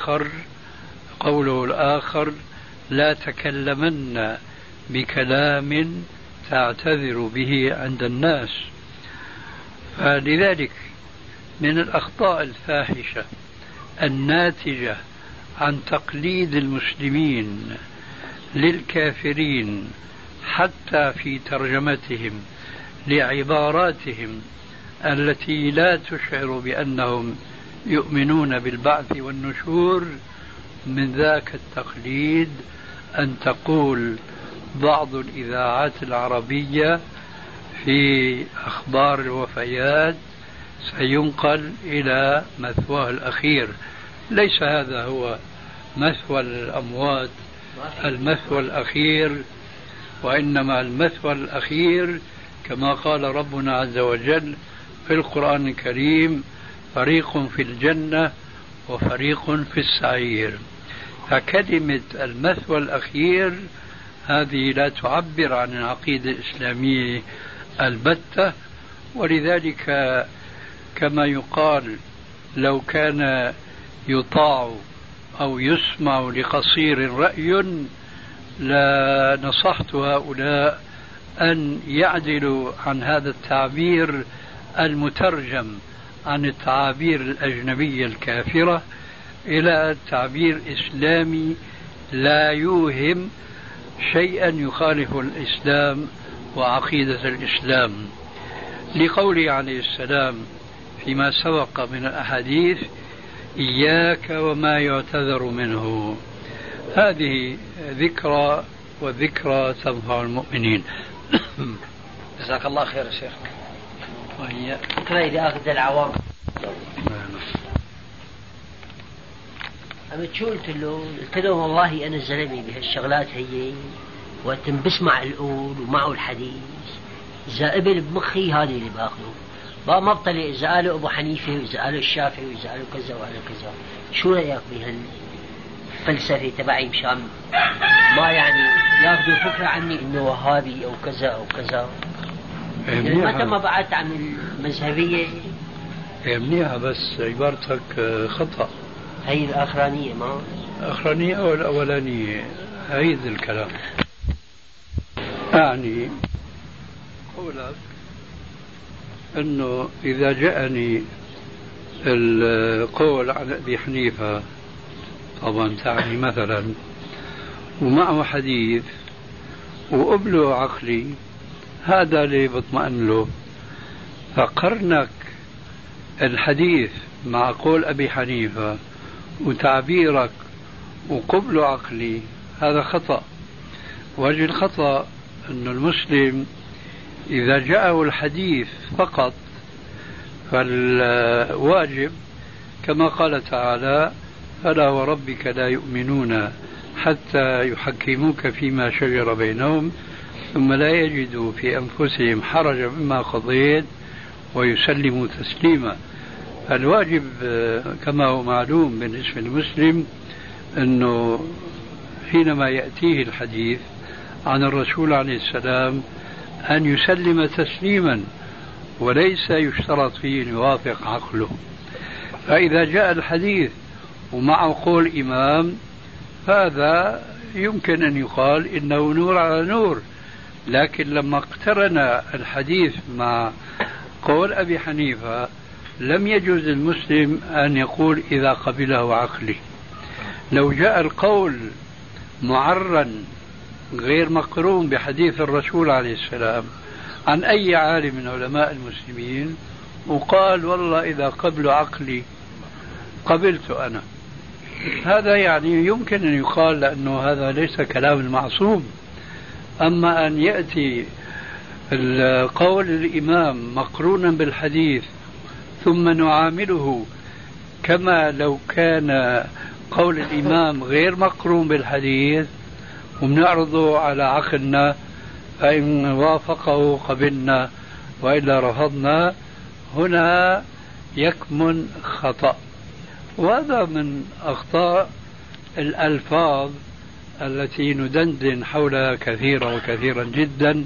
الآخر: لا تكلمن بكلام تعتذر به عند الناس. فلذلك من الأخطاء الفاحشة الناتجة عن تقليد المسلمين للكافرين حتى في ترجمتهم لعباراتهم التي لا تشعر بأنهم يؤمنون بالبعث والنشور، من ذاك التقليد أن تقول بعض الإذاعات العربية في أخبار الوفيات سينقل إلى مثواه الأخير. ليس هذا هو مثوى الأموات المثوى الأخير، وإنما المثوى الأخير كما قال ربنا عز وجل في القرآن الكريم: فريق في الجنة وفريق في السعير. فكلمة المثوى الأخير هذه لا تعبر عن العقيدة الإسلامية البتة، ولذلك كما يقال لو كان يطاع أو يسمع لقصير رأي لنصحت هؤلاء أن يعدلوا عن هذا التعبير المترجم عن التعابير الأجنبية الكافرة إلى تعبير إسلامي لا يوهم شيئا يخالف الإسلام وعقيدة الإسلام، لقوله عليه السلام فيما سبق من الأحاديث: إياك وما يعتذر منه. هذه ذكرى، والذكرى تنفع المؤمنين. جزاك الله خير يا شيخ. وهي إذا أخذ العوام أنا شو قلت له والله أنا زلمي بهالشغلات هي وقت بسمع القول ومعه الحديث إذا قبل بمخي هذه اللي باخذه بقى ما بطلع إذا قالوا أبو حنيفة وإذا قالوا الشافعي وإذا قالوا كذا وقالوا كذا. شو رأيك بهالفلسفة تبعي مشان ما يعني ياخذوا فكرة عني إنه وهابي أو كذا أو كذا؟ يعني متى ما بعدت عن المذهبية منيحة، بس عبارتك خطأ. هي الأخرانية ما الأخرانية أو الأولانية هيد الكلام. أعني قولك أنه إذا جاءني القول عن أبي حنيفة طبعا تعني مثلا ومعه حديث وقبله عقلي، هذا اللي بطمئن له. فقرنك الحديث مع قول أبي حنيفة وتعبيرك وقبل عقلي هذا خطأ. وجه الخطأ أن المسلم إذا جاءه الحديث فقط فالواجب كما قال تعالى: فلا وربك لا يؤمنون حتى يحكموك فيما شجر بينهم ثم لا يجدوا في أنفسهم حرجا مما قضيت ويسلموا تسليما. الواجب كما هو معلوم بالنسبة للمسلم أنه حينما يأتيه الحديث عن الرسول عليه السلام أن يسلم تسليما وليس يشترط فيه أن يوافق عقله. فإذا جاء الحديث ومعه قول إمام هذا يمكن أن يقال إنه نور على نور، لكن لما اقترن الحديث مع قول أبي حنيفة لم يجوز المسلم أن يقول إذا قبله عقلي. لو جاء القول معرا غير مقرون بحديث الرسول عليه السلام عن أي عالم من علماء المسلمين وقال والله إذا قبل عقلي قبلت أنا، هذا يعني يمكن أن يقال لأنه هذا ليس كلام المعصوم. أما أن يأتي القول الإمام مقرونا بالحديث ثم نعامله كما لو كان قول الإمام غير مقرون بالحديث وبنعرضه على عقلنا، فإن وافقه قبلنا وإلا رفضنا، هنا يكمن خطأ. وهذا من أخطاء الألفاظ التي ندندن حولها كثيرا وكثيرا جدا.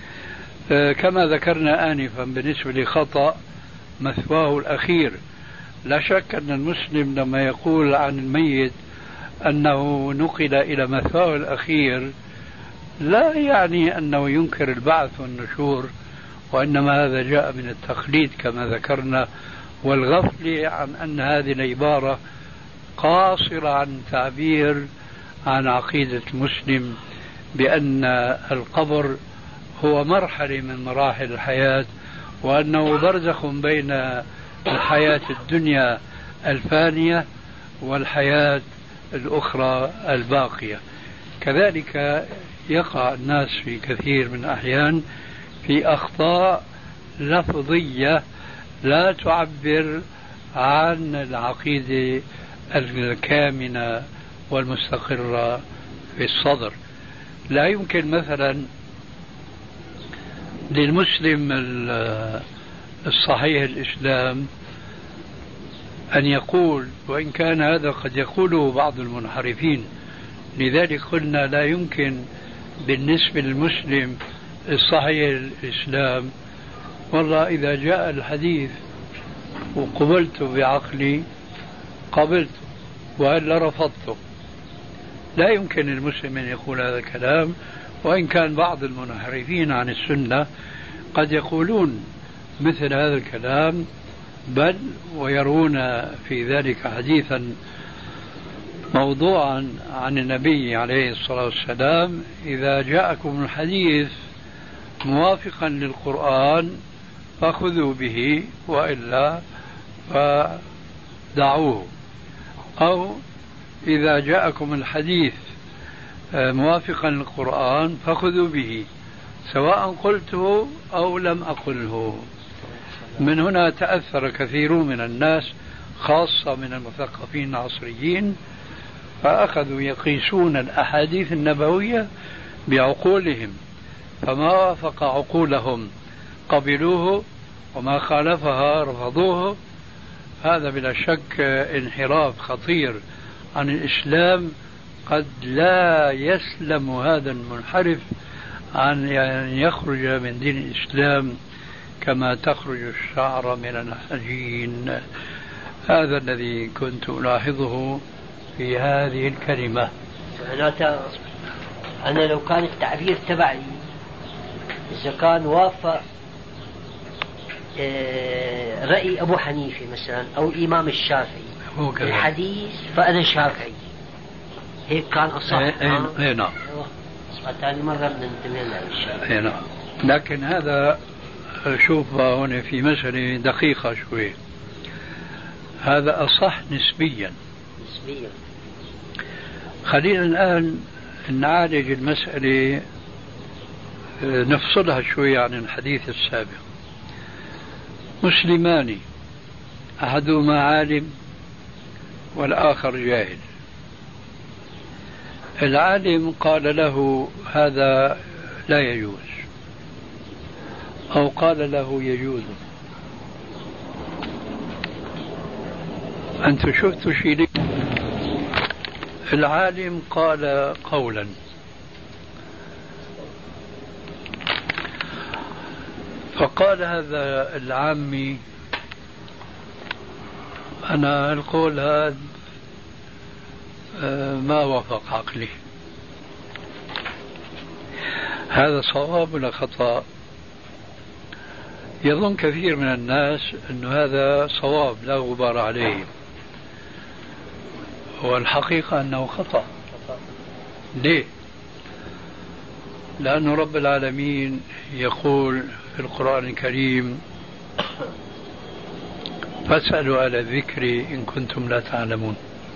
كما ذكرنا آنفا بالنسبة لخطأ مثواه الأخير، لا شك أن المسلم لما يقول عن الميت أنه نقل إلى مثواه الأخير لا يعني أنه ينكر البعث والنشور، وإنما هذا جاء من التقليد كما ذكرنا والغفل عن أن هذه العبارة قاصرة عن تعبير عن عقيدة المسلم بأن القبر هو مرحلة من مراحل الحياة، وأنه برزخ بين الحياة الدنيا الفانية والحياة الأخرى الباقية. كذلك يقع الناس في كثير من الأحيان في أخطاء لفظية لا تعبر عن العقيدة الكامنة والمستقرة في الصدر. لا يمكن مثلا للمسلم الصحيح الإسلام أن يقول، وإن كان هذا قد يقوله بعض المنحرفين، لذلك قلنا لا يمكن بالنسبة للمسلم الصحيح الإسلام والله إذا جاء الحديث وقبلته بعقلي قبلته وإلا رفضته. لا يمكن المسلم أن يقول هذا الكلام، وإن كان بعض المنحرفين عن السنة قد يقولون مثل هذا الكلام، بل ويرون في ذلك حديثا موضوعا عن النبي عليه الصلاة والسلام: إذا جاءكم الحديث موافقا للقرآن فخذوا به وإلا فدعوه، أو إذا جاءكم الحديث موافقا للقرآن فخذوا به سواء قلته أو لم أقله. من هنا تأثر كثير من الناس خاصة من المثقفين العصريين، فأخذوا يقيسون الأحاديث النبوية بعقولهم، فما وافق عقولهم قبلوه وما خالفها رفضوه. هذا بلا شك انحراف خطير عن الإسلام، قد لا يسلم هذا المنحرف عن أن يخرج من دين الإسلام كما تخرج الشعر من العجين. هذا الذي كنت ألاحظه في هذه الكلمة. أنا لو كان التعبير تبعي إذا كان وافق رأي أبو حنيفة مثلا أو الإمام الشافعي الحديث فأنا شافعي، هيك كان أصح. نعم. ثاني مرة بننتبه للشافعي. نعم. لكن هذا شوف هنا في مسألة دقيقة شوي، هذا أصح نسبيا. خلينا الآن نعالج المسألة، نفصلها شوي عن الحديث السابق. مسلمان أحدهما عالم والآخر جاهل. العالم قال له هذا لا يجوز، أو قال له يجوز. أنت شفت شيء؟ العالم قال قولا، فقال هذا العامي أنا القول هذا ما وافق عقلي. هذا صواب ولا خطأ؟ يظن كثير من الناس أن هذا صواب لا غبار عليه، والحقيقة أنه خطأ. ليه؟ لأن رب العالمين يقول في القرآن الكريم: فاسألوا أهل الذكر إن كنتم لا تعلمون.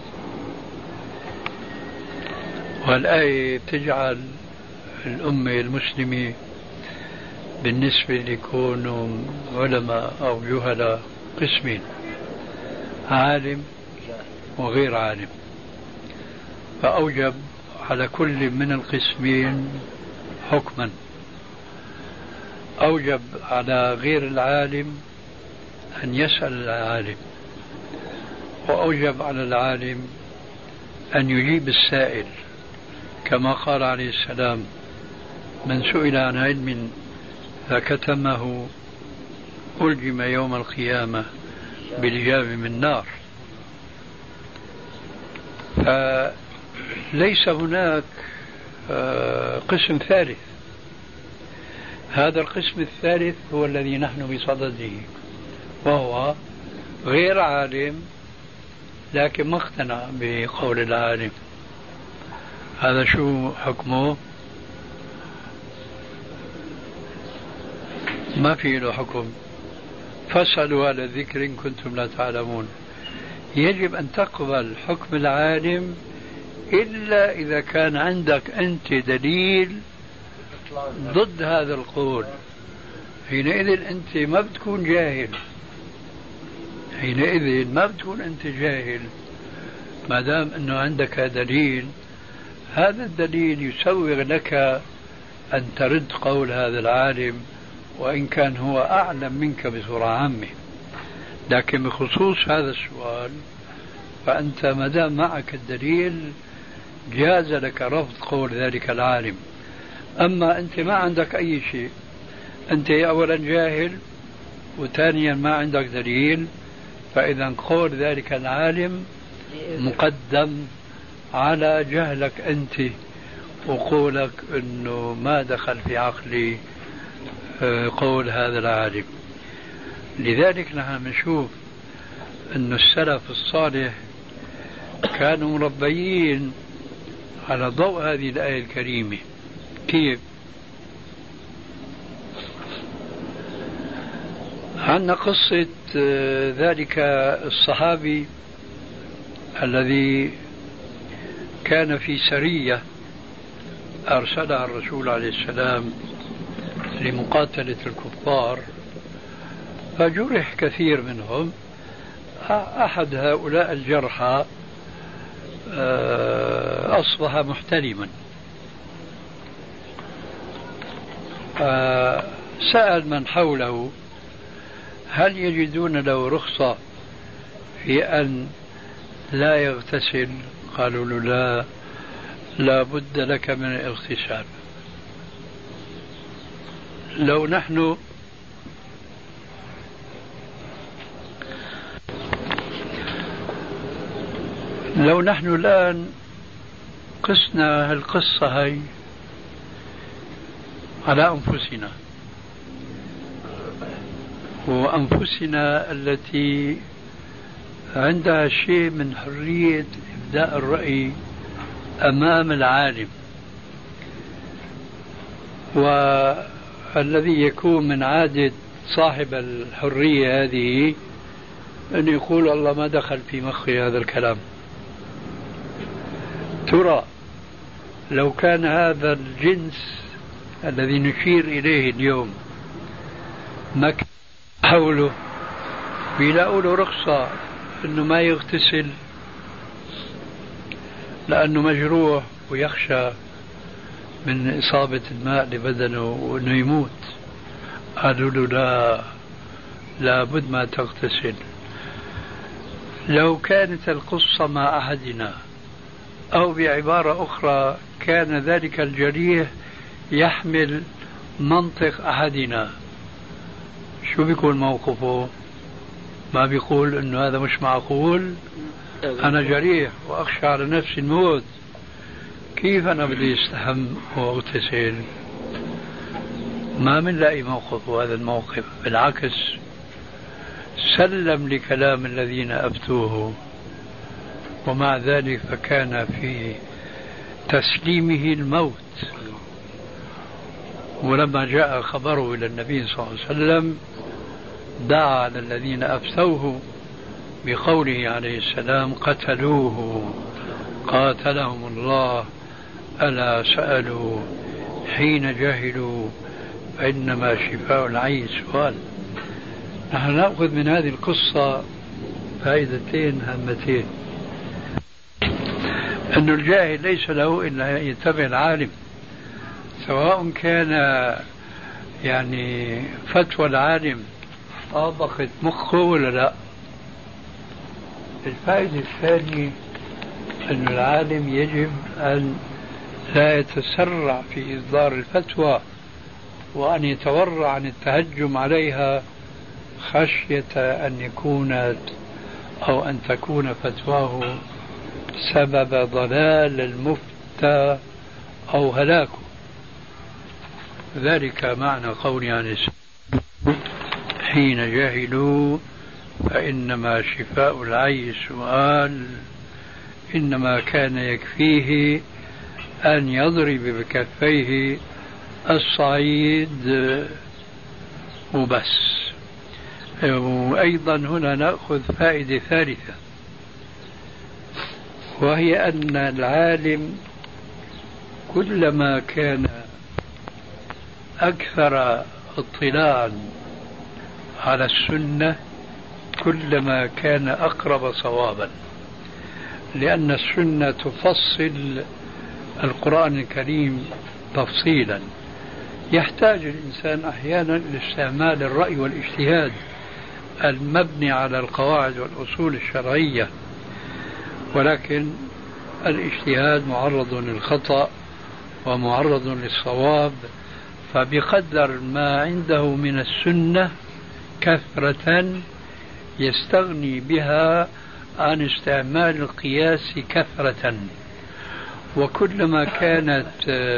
والآية تجعل الأمة المسلمة بالنسبة ليكونوا علماء أو جهلاء قسمين: عالم وغير عالم. فأوجب على كل من القسمين حكما. أوجب على غير العالم أن يسأل العالم، وأوجب على العالم أن يجيب السائل، كما قال عليه السلام: من سئل عن علم فكتمه ألجم يوم القيامة بلجام من نار. فليس هناك قسم ثالث. هذا القسم الثالث هو الذي نحن بصدده، وهو غير عالم لكن ما اقتنع بقول العالم. هذا شو حكمه؟ ما في له حكم. فاسألوا أهل الذكر إن كنتم لا تعلمون. يجب أن تقبل حكم العالم إلا إذا كان عندك أنت دليل ضد هذا القول. حينئذ أنت ما بتكون جاهل، حينئذ ما بتكون أنت جاهل ما دام أنه عندك دليل. هذا الدليل يسوغ لك أن ترد قول هذا العالم وإن كان هو أعلم منك بصورة عامة. لكن بخصوص هذا السؤال فأنت ما دام معك الدليل جاز لك رفض قول ذلك العالم. أما أنت ما عندك أي شيء، أنت أولا جاهل وثانيا ما عندك دليل، فإذا قول ذلك العالم مقدم على جهلك أنت وقولك أنه ما دخل في عقلي قول هذا العالم. لذلك نحن نشوف أن السلف الصالح كانوا مربيين على ضوء هذه الآية الكريمة. كيف؟ عندنا قصة ذلك الصحابي الذي كان في سرية أرسلها الرسول عليه السلام لمقاتلة الكفار، فجرح كثير منهم. أحد هؤلاء الجرحى أصبح محتلما، سأل من حوله هل يجدون له رخصة في أن لا يغتسل؟ قالوا له لا بد لك من الاغتسال. لو نحن الآن قسنا القصة هي على أنفسنا وأنفسنا التي عندها شيء من حرية إبداء الرأي أمام العالم، والذي يكون من عادة صاحب الحرية هذه أن يقول الله ما دخل في مخي هذا الكلام. ترى لو كان هذا الجنس الذي نشير إليه اليوم ما كان حوله بيلاقوا له رخصة أنه ما يغتسل لأنه مجروح ويخشى من إصابة الماء لبدنه وأنه يموت، قالوا له لا بد ما تغتسل. لو كانت القصة مع أحدنا أو بعبارة أخرى كان ذلك الجريح يحمل منطق أحدنا، شو بيكون موقفه؟ ما بيقول إنه هذا مش معقول، أنا جريح وأخشى على نفسي الموت، كيف أنا بدي استحم واغتسل؟ ما منلاقي موقفه هذا الموقف، بالعكس سلم لكلام الذين أفتوه، ومع ذلك فكان في تسليمه الموت. ولما جاء خبره إلى النبي صلى الله عليه وسلم دعا على الذين أفتوه بقوله عليه السلام قتلوه قاتلهم الله ألا سألوا حين جهلوا فإنما شفاء العي سؤال. نحن نأخذ من هذه القصة فائدتين هامتين: أن الجاهل ليس له إلا أن يتبع العالم، سواء كان يعني فتوى العالم طابقت مخه ولا لا. الفائدة الثانية أن العالم يجب أن لا يتسرع في إصدار الفتوى وأن يتورع عن التهجم عليها خشية أن تكون فتواه سبب ضلال المفتى أو هلاكه. ذلك معنى قولي عن حين جهلوا فإنما شفاء العي سؤال، إنما كان يكفيه أن يضرب بكفيه الصعيد وبس. وأيضا هنا نأخذ فائدة ثالثة، وهي أن العالم كلما كان أكثر اطلاعا على السنة كلما كان أقرب صوابا، لأن السنة تفصل القرآن الكريم تفصيلا. يحتاج الإنسان أحيانا إلى استعمال الرأي والاجتهاد، المبني على القواعد والأصول الشرعية، ولكن الاجتهاد معرض للخطأ ومعرض للصواب، فبقدر ما عنده من السنة كثرة يستغني بها عن استعمال القياس كثرة. وكلما كانت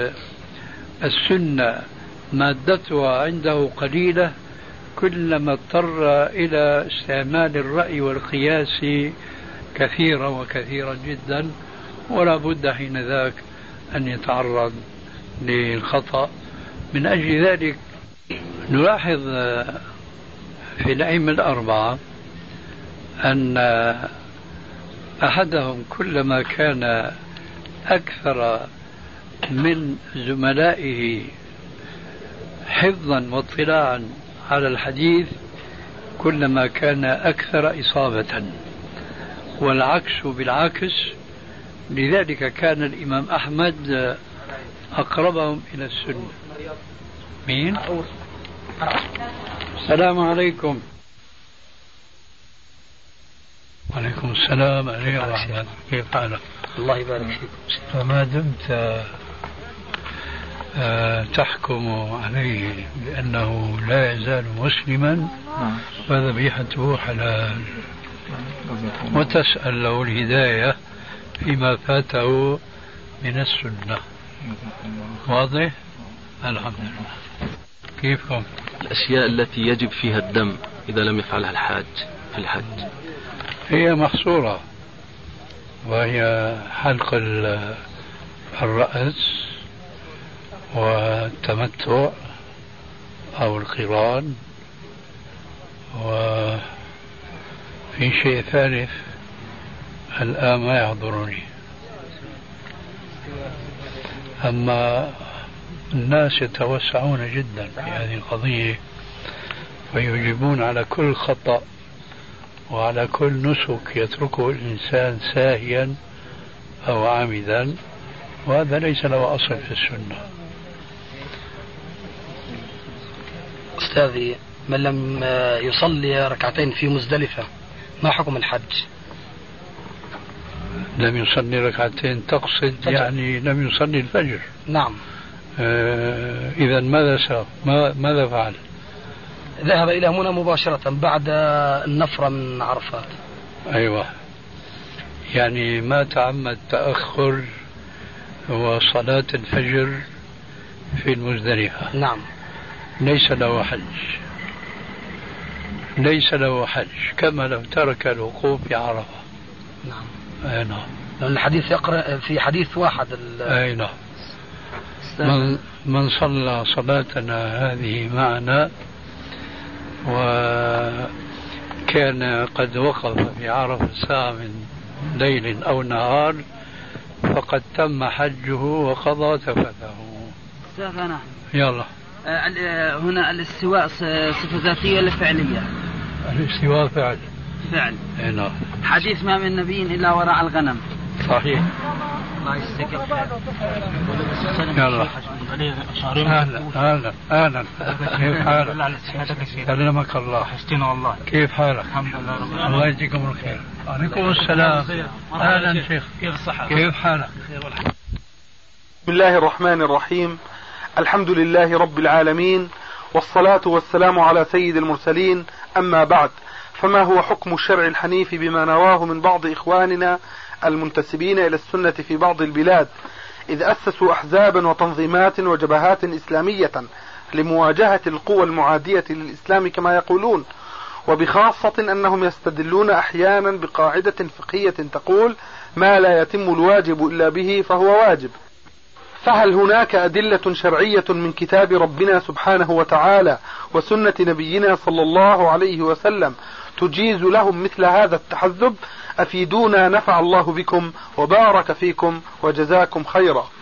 السنة مادتها عنده قليلة كلما اضطر إلى استعمال الرأي والقياس كثيرا وكثيرا جدا، ولا بد حين ذاك أن يتعرض للخطأ. من أجل ذلك نلاحظ في الأئمة الأربعة أن أحدهم كلما كان أكثر من زملائه حفظا واطلاعا على الحديث كلما كان أكثر إصابة، والعكس بالعكس. لذلك كان الإمام أحمد أقربهم إلى السنة. مين؟ السلام عليكم. وعليكم السلام عليكم ورحمة. كيف حالك؟ الله يبارك فيك. فما دمت تحكم عليه بأنه لا يزال مسلما فذبيحته حلال، وتسأل له الهداية فيما فاته من السنة. واضح؟ الحمد لله. كيفكم؟ الأشياء التي يجب فيها الدم إذا لم يفعلها الحاج في الحج هي محصورة، وهي حلق الرأس والتمتع أو القران، وفي شيء ثالث الآن ما يحضرني. أما الناس يتوسعون جدا في هذه القضية ويجيبون على كل خطأ وعلى كل نسك يتركه الإنسان ساهيا أو عامدا، وهذا ليس له أصل في السنة. أستاذي، من لم يصلي ركعتين في مزدلفة ما حكم الحج؟ لم يصلي ركعتين تقصد فجر. يعني لم يصلي الفجر. نعم. إذا ماذا سوى؟ ماذا فعل؟ ذهب إلى منى مباشرة بعد النفرة من عرفات. أيوة، يعني ما تعمد تأخر وصلاة الفجر في المزدلفة. نعم. ليس له حج، ليس له حج، كما لو ترك الوقوف في عرفة. نعم. أي نعم. لأن الحديث يقرأ في حديث واحد. أي نعم. من صلى صلاتنا هذه معنا وكان قد وقف في عرفة ساعة من ليل أو نهار فقد تم حجه وقضى تفته. أستاذنا يلا. هنا الاستواء صفة ذاتية ولا فعلية؟ الاستواء فعل. فعل. نعم. حديث ما من نبي إلا وراء الغنم. صحيح. الله يجزيك يلا. أهلا كيف حالك؟ سلمك الله. حسنا والله. كيف حالك؟ الحمد لله. الله يجزيكم الخير. وعليكم السلام. أهلا شيخ. كيف الصحة؟ كيف حالك؟ بسم الله الرحمن الرحيم. الحمد لله رب العالمين، والصلاة والسلام على سيد المرسلين. أما بعد، فما هو حكم الشرع الحنيف بما نراه من بعض إخواننا المنتسبين إلى السنة في بعض البلاد، إذ أسسوا أحزابا وتنظيمات وجبهات إسلامية لمواجهة القوى المعادية للإسلام كما يقولون، وبخاصة أنهم يستدلون أحيانا بقاعدة فقهية تقول ما لا يتم الواجب إلا به فهو واجب. فهل هناك أدلة شرعية من كتاب ربنا سبحانه وتعالى وسنة نبينا صلى الله عليه وسلم تجيز لهم مثل هذا التحزب؟ أفيدونا نفع الله بكم وبارك فيكم وجزاكم خيرا.